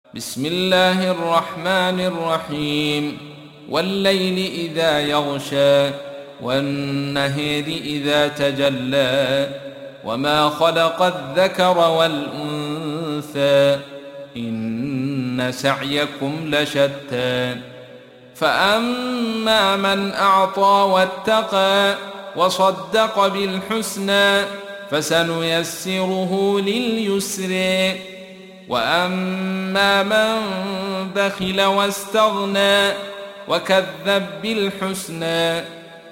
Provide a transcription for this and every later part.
بسم الله الرحمن الرحيم والليل إذا يغشى والنهر إذا تجلى وما خلق الذكر والأنثى إن سعيكم لشتى فأما من أعطى واتقى وصدق بالحسنى فسنيسره لليسر وأما من بخل واستغنى وكذب بالحسنى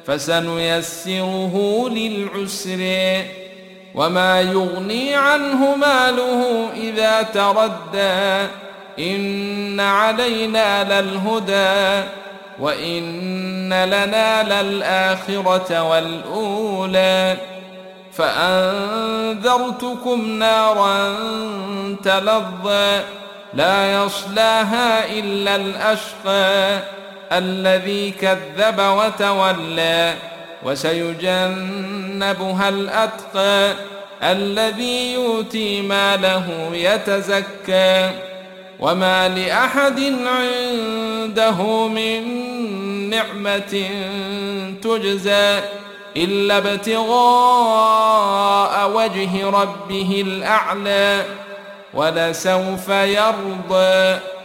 فسنيسره للعسر وما يغني عنه ماله إذا تردى إن علينا للهدى وإن لنا للآخرة والأولى فأنذرتكم نارا تلظى لا يصلاها إلا الأشقى الذي كذب وتولى وسيجنبها الأتقى الذي يؤتي ماله يتزكى وما لأحد عنده من نعمة تجزى إلا ابتغاء وجه ربه الأعلى ولسوف يرضى.